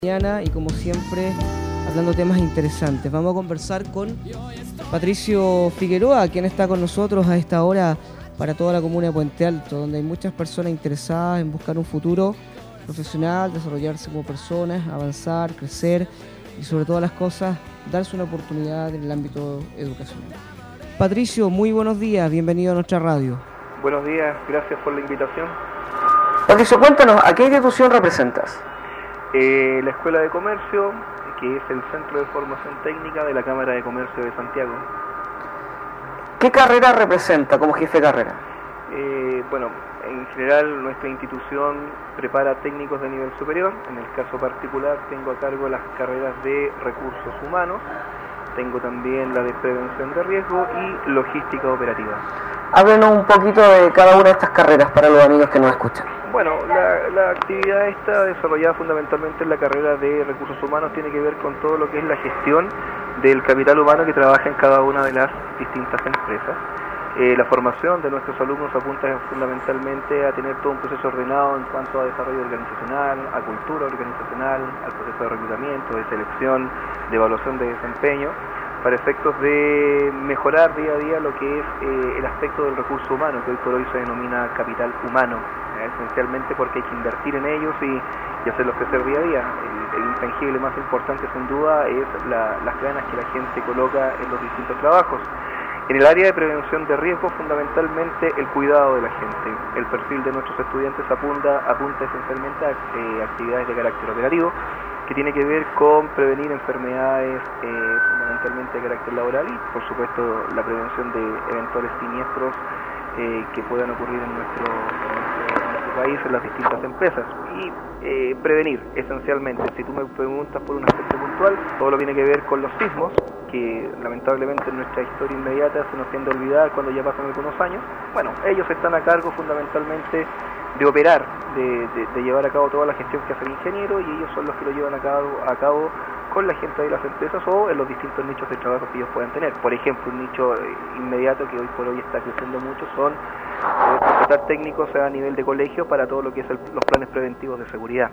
Mañana y como siempre hablando temas interesantes. Vamos a conversar con Patricio Figueroa, quien está con nosotros a esta hora para toda la comuna de Puente Alto, donde hay muchas personas interesadas en buscar un futuro profesional, desarrollarse como personas, avanzar, crecer y sobre todas las cosas darse una oportunidad en el ámbito educacional. Patricio, muy buenos días, bienvenido a nuestra radio. Buenos días, gracias por la invitación. Patricio, cuéntanos, ¿a qué institución representas? La Escuela de Comercio, que es el Centro de Formación Técnica de la Cámara de Comercio de Santiago. ¿Qué carrera representa como jefe de carrera? Bueno, en general nuestra institución prepara técnicos de nivel superior. En el caso particular tengo a cargo las carreras de recursos humanos, tengo también la de prevención de riesgo y logística operativa. Háblenos un poquito de cada una de estas carreras para los amigos que nos escuchan. Bueno, la actividad esta desarrollada fundamentalmente en la carrera de recursos humanos tiene que ver con todo lo que es la gestión del capital humano que trabaja en cada una de las distintas empresas. La formación de nuestros alumnos apunta fundamentalmente a tener todo un proceso ordenado en cuanto a desarrollo organizacional, a cultura organizacional, al proceso de reclutamiento, de selección, de evaluación de desempeño, para efectos de mejorar día a día lo que es el aspecto del recurso humano, que hoy por hoy se denomina capital humano, esencialmente porque hay que invertir en ellos y hacerlos crecer día a día. El intangible más importante sin duda es las ganas que la gente coloca en los distintos trabajos. En el área de prevención de riesgo, fundamentalmente el cuidado de la gente. El perfil de nuestros estudiantes apunta esencialmente a actividades de carácter operativo, que tiene que ver con prevenir enfermedades fundamentalmente de carácter laboral y, por supuesto, la prevención de eventuales siniestros que puedan ocurrir en nuestro país, en las distintas empresas. Y prevenir, esencialmente. Si tú me preguntas por un aspecto puntual, todo lo que tiene que ver con los sismos, que lamentablemente en nuestra historia inmediata se nos tiende a olvidar cuando ya pasan algunos años. Bueno, ellos están a cargo fundamentalmente de operar, de llevar a cabo toda la gestión que hace el ingeniero, y ellos son los que lo llevan a cabo con la gente de las empresas o en los distintos nichos de trabajo que ellos puedan tener. Por ejemplo, un nicho inmediato que hoy por hoy está creciendo mucho son contratar técnicos a nivel de colegio para todo lo que es los planes preventivos de seguridad.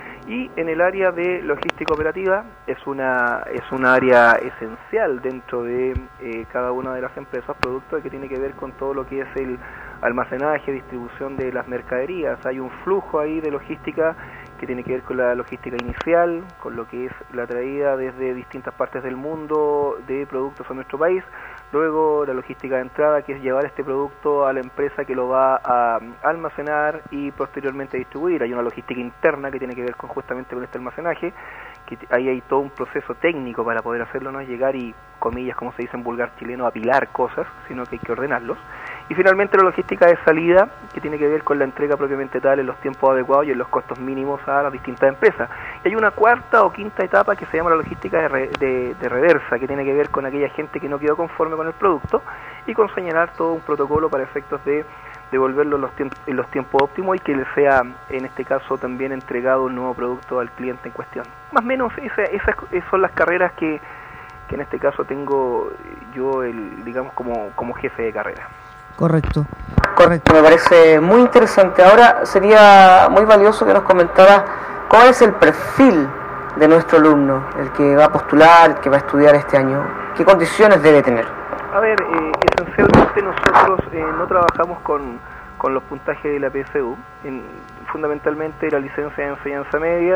Y en el área de logística operativa es una área esencial dentro de cada una de las empresas, producto de que tiene que ver con todo lo que es el almacenaje, distribución de las mercaderías. Hay un flujo ahí de logística que tiene que ver con la logística inicial, con lo que es la traída desde distintas partes del mundo de productos a nuestro país. Luego la logística de entrada, que es llevar este producto a la empresa que lo va a almacenar y posteriormente distribuir. Hay una logística interna que tiene que ver justamente con este almacenaje, que ahí hay todo un proceso técnico para poder hacerlo, no es llegar y, comillas, como se dice en vulgar chileno, apilar cosas, sino que hay que ordenarlos. Y finalmente la logística de salida, que tiene que ver con la entrega propiamente tal en los tiempos adecuados y en los costos mínimos a las distintas empresas. Y hay una cuarta o quinta etapa que se llama la logística de reversa, que tiene que ver con aquella gente que no quedó conforme con el producto y con señalar todo un protocolo para efectos de devolverlo en los tiempos óptimos y que le sea, en este caso, también entregado un nuevo producto al cliente en cuestión. Más o menos esas son las carreras que en este caso tengo yo, digamos, como jefe de carrera. Correcto, me parece muy interesante. Ahora sería muy valioso que nos comentara cuál es el perfil de nuestro alumno, el que va a postular, el que va a estudiar este año. ¿Qué condiciones debe tener? A ver, esencialmente nosotros no trabajamos con los puntajes de la PSU, fundamentalmente la licencia de enseñanza media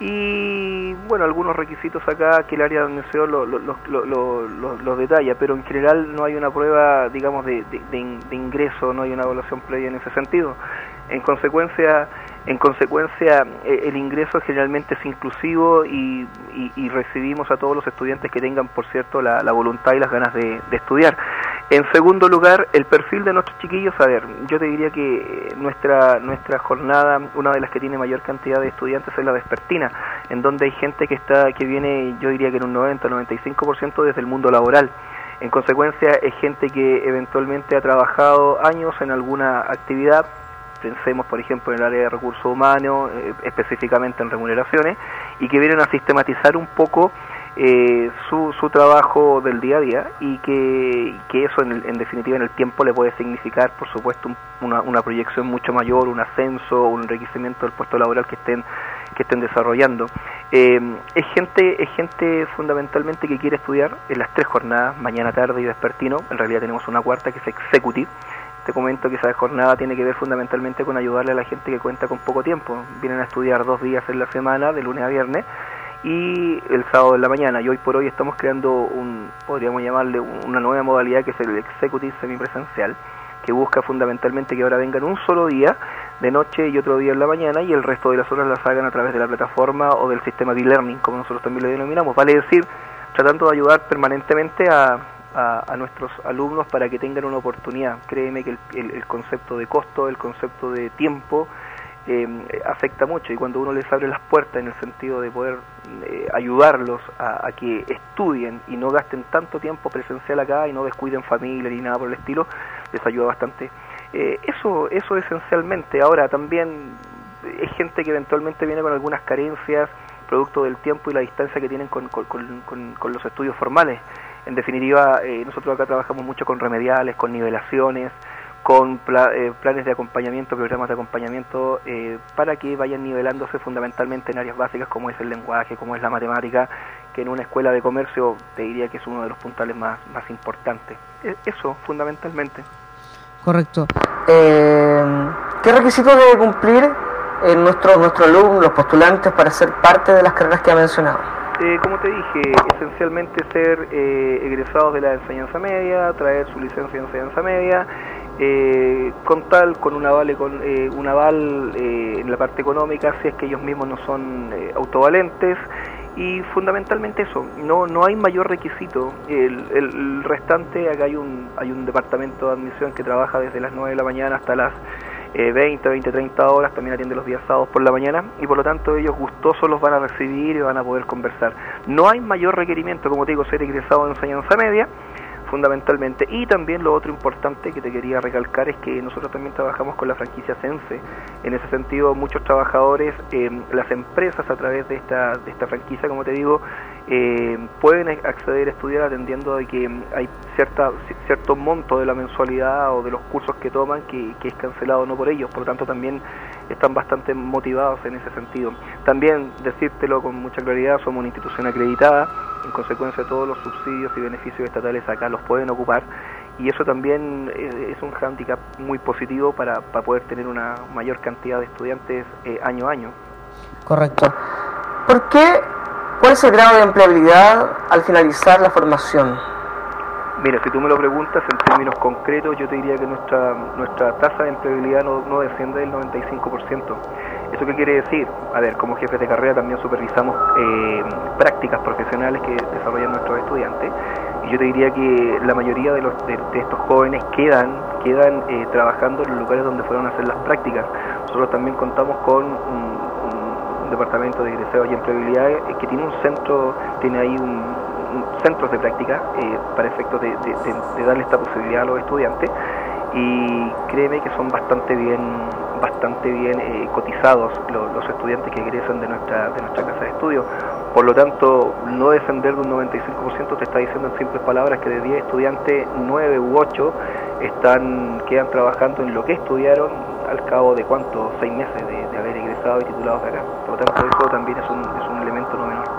y, bueno, algunos requisitos acá que el área de MCO los detalla, pero en general no hay una prueba, digamos, de ingreso, no hay una evaluación previa en ese sentido. En consecuencia, el ingreso generalmente es inclusivo y recibimos a todos los estudiantes que tengan, por cierto, la voluntad y las ganas de estudiar. En segundo lugar, el perfil de nuestros chiquillos. A ver, yo te diría que nuestra jornada, una de las que tiene mayor cantidad de estudiantes es la vespertina, en donde hay gente que viene, yo diría que en un 90-95% desde el mundo laboral. En consecuencia, es gente que eventualmente ha trabajado años en alguna actividad. Pensemos, por ejemplo, en el área de recursos humanos, específicamente en remuneraciones, y que vienen a sistematizar un poco su trabajo del día a día, y que eso en definitiva en el tiempo le puede significar, por supuesto, una proyección mucho mayor, un ascenso, un enriquecimiento del puesto laboral que estén que estén desarrollando. Es gente fundamentalmente que quiere estudiar en las 3 jornadas, mañana, tarde y vespertino. En realidad tenemos una cuarta que es executive. Te comento que esa jornada tiene que ver fundamentalmente con ayudarle a la gente que cuenta con poco tiempo. Vienen a estudiar 2 días en la semana, de lunes a viernes, y el sábado en la mañana. Y hoy por hoy estamos creando podríamos llamarle una nueva modalidad, que es el executive semipresencial, que busca fundamentalmente que ahora vengan un solo día de noche y otro día en la mañana, y el resto de las horas las hagan a través de la plataforma o del sistema de e-learning, como nosotros también lo denominamos. Vale decir, tratando de ayudar permanentemente a nuestros alumnos para que tengan una oportunidad. Créeme que el concepto de costo, el concepto de tiempo afecta mucho, y cuando uno les abre las puertas en el sentido de poder ayudarlos a que estudien y no gasten tanto tiempo presencial acá y no descuiden familia ni nada por el estilo, les ayuda bastante. Eso esencialmente. Ahora también es gente que eventualmente viene con algunas carencias producto del tiempo y la distancia que tienen con los estudios formales. En definitiva, nosotros acá trabajamos mucho con remediales, con nivelaciones, con planes de acompañamiento, programas de acompañamiento, para que vayan nivelándose fundamentalmente en áreas básicas como es el lenguaje, como es la matemática, que en una escuela de comercio te diría que es uno de los puntales más importantes. Eso, fundamentalmente. Correcto. ¿Qué requisitos debe cumplir nuestro alumno, los postulantes, para ser parte de las carreras que ha mencionado? Como te dije, esencialmente ser egresados de la enseñanza media, traer su licencia de enseñanza media, contar con un aval en la parte económica si es que ellos mismos no son autovalentes, y fundamentalmente eso. No hay mayor requisito. El restante, acá hay un departamento de admisión que trabaja desde las 9 de la mañana hasta las 30 horas, también atiende los días sábados por la mañana, y por lo tanto ellos gustosos los van a recibir y van a poder conversar. No hay mayor requerimiento, como te digo, ser egresado de enseñanza media, fundamentalmente. Y también lo otro importante que te quería recalcar es que nosotros también trabajamos con la franquicia Sense. En ese sentido, muchos trabajadores, las empresas a través de esta franquicia, como te digo, pueden acceder a estudiar atendiendo de que hay cierto monto de la mensualidad o de los cursos que toman que es cancelado no por ellos. Por lo tanto, también están bastante motivados en ese sentido. También, decírtelo con mucha claridad, somos una institución acreditada. En consecuencia, todos los subsidios y beneficios estatales acá los pueden ocupar, y eso también es un hándicap muy positivo para poder tener una mayor cantidad de estudiantes año a año. Correcto. ¿Por qué? ¿Cuál es el grado de empleabilidad al finalizar la formación? Mira, si tú me lo preguntas en términos concretos, yo te diría que nuestra tasa de empleabilidad no desciende del 95%. ¿Eso qué quiere decir? A ver, como jefes de carrera también supervisamos prácticas profesionales que desarrollan nuestros estudiantes, y yo te diría que la mayoría de estos jóvenes quedan trabajando en los lugares donde fueron a hacer las prácticas. Nosotros también contamos con un departamento de egresados y empleabilidad que tiene tiene ahí centros de práctica para efectos de darle esta posibilidad a los estudiantes, y créeme que son bastante bien cotizados los estudiantes que egresan de nuestra casa de estudio. Por lo tanto, no descender de un 95% te está diciendo en simples palabras que de 10 estudiantes, 9 u 8 quedan trabajando en lo que estudiaron al cabo de 6 meses de haber egresado y titulados de acá. Por lo tanto, eso también es un elemento no menor.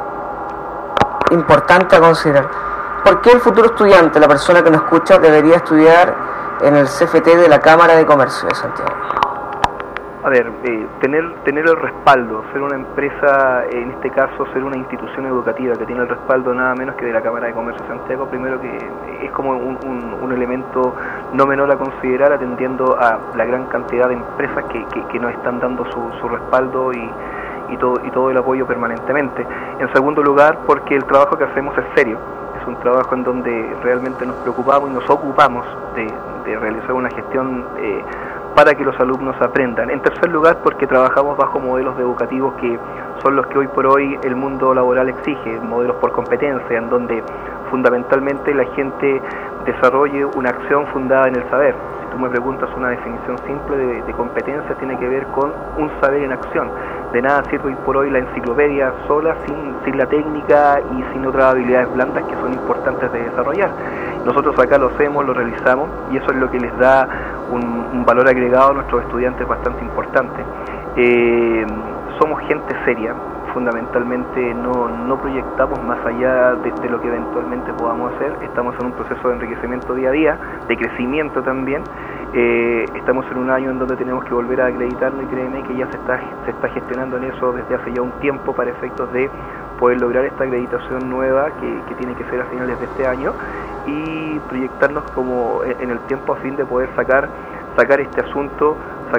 Importante a considerar. ¿Por qué el futuro estudiante, la persona que nos escucha, debería estudiar en el CFT de la Cámara de Comercio de Santiago? A ver, tener el respaldo, ser una empresa, en este caso ser una institución educativa que tiene el respaldo nada menos que de la Cámara de Comercio de Santiago, primero que es como un elemento no menor a considerar, atendiendo a la gran cantidad de empresas que nos están dando su respaldo y todo el apoyo permanentemente. En segundo lugar, porque el trabajo que hacemos es serio, es un trabajo en donde realmente nos preocupamos y nos ocupamos de realizar una gestión para que los alumnos aprendan. En tercer lugar, porque trabajamos bajo modelos educativos que son los que hoy por hoy el mundo laboral exige, modelos por competencia, en donde fundamentalmente la gente desarrolle una acción fundada en el saber. Si tú me preguntas, una definición simple de competencia tiene que ver con un saber en acción. De nada sirve hoy por hoy la enciclopedia sola, sin la técnica y sin otras habilidades blandas que son importantes de desarrollar. Nosotros acá lo hacemos, lo realizamos, y eso es lo que les da un valor agregado a nuestros estudiantes bastante importante. somos gente seria, fundamentalmente no proyectamos más allá de lo que eventualmente podamos hacer. Estamos en un proceso de enriquecimiento día a día, de crecimiento también. Estamos en un año en donde tenemos que volver a acreditarnos, y créeme que ya se está gestionando en eso desde hace ya un tiempo para efectos de poder lograr esta acreditación nueva que tiene que ser a finales de este año, y proyectarnos como en el tiempo a fin de poder sacar este asunto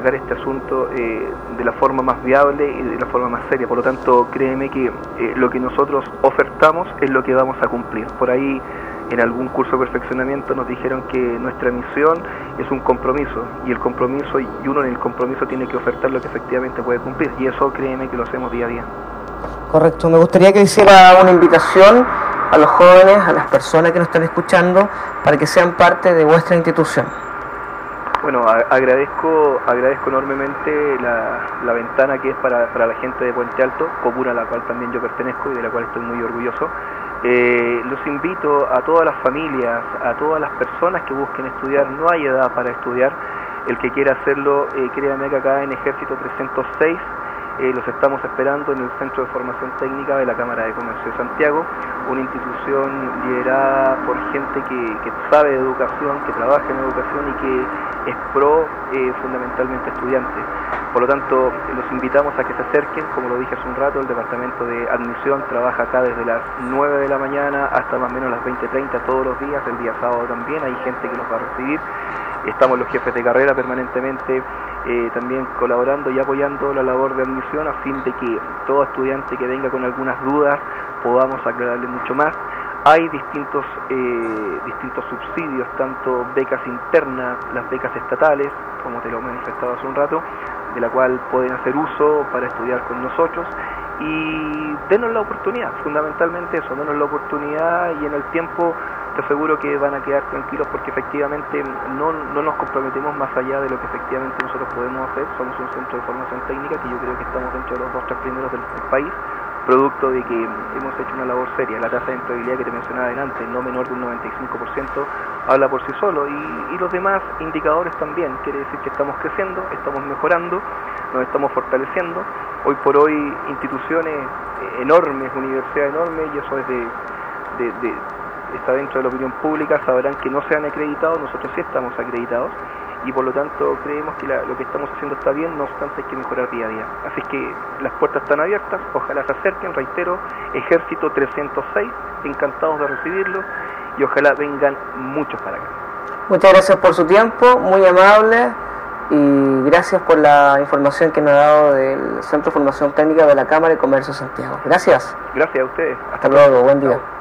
de la forma más viable y de la forma más seria. Por lo tanto, créeme que lo que nosotros ofertamos es lo que vamos a cumplir. Por ahí, en algún curso de perfeccionamiento nos dijeron que nuestra misión es un compromiso, y el compromiso, y uno en el compromiso tiene que ofertar lo que efectivamente puede cumplir, y eso créeme que lo hacemos día a día. Correcto. Me gustaría que hiciera una invitación a los jóvenes, a las personas que nos están escuchando, para que sean parte de vuestra institución. Bueno, agradezco enormemente la ventana que es para la gente de Puente Alto, comuna a la cual también yo pertenezco y de la cual estoy muy orgulloso. Los invito a todas las familias, a todas las personas que busquen estudiar. No hay edad para estudiar. El que quiera hacerlo, créanme que acá en Ejército 306 los estamos esperando en el Centro de Formación Técnica de la Cámara de Comercio de Santiago, una institución liderada por gente que sabe de educación, que trabaja en educación y que es pro fundamentalmente estudiantes. Por lo tanto, los invitamos a que se acerquen. Como lo dije hace un rato, el Departamento de Admisión trabaja acá desde las 9 de la mañana hasta más o menos las 20:30 todos los días. El día sábado también hay gente que los va a recibir. Estamos los jefes de carrera permanentemente también colaborando y apoyando la labor de admisión, a fin de que todo estudiante que venga con algunas dudas podamos aclararle mucho más. Hay distintos subsidios, tanto becas internas, las becas estatales, como te lo he manifestado hace un rato, de la cual pueden hacer uso para estudiar con nosotros, y denos la oportunidad, fundamentalmente eso, denos la oportunidad, y en el tiempo te aseguro que van a quedar tranquilos, porque efectivamente no nos comprometemos más allá de lo que efectivamente nosotros podemos hacer. Somos un centro de formación técnica que yo creo que estamos dentro de los 2 o 3 primeros del país, producto de que hemos hecho una labor seria. La tasa de empleabilidad que te mencionaba adelante, no menor de un 95%, habla por sí solo, y los demás indicadores también. Quiere decir que estamos creciendo, estamos mejorando, nos estamos fortaleciendo. Hoy por hoy instituciones enormes, universidades enormes, y eso es está dentro de la opinión pública, sabrán que no se han acreditado. Nosotros sí estamos acreditados, y por lo tanto creemos que lo que estamos haciendo está bien. No obstante, hay que mejorar día a día. Así que las puertas están abiertas, ojalá se acerquen. Reitero, Ejército 306, encantados de recibirlos, y ojalá vengan muchos para acá. Muchas gracias por su tiempo, muy amable, y gracias por la información que nos ha dado del Centro de Formación Técnica de la Cámara de Comercio de Santiago. Gracias. Gracias a ustedes. Hasta luego, buen día. Chao.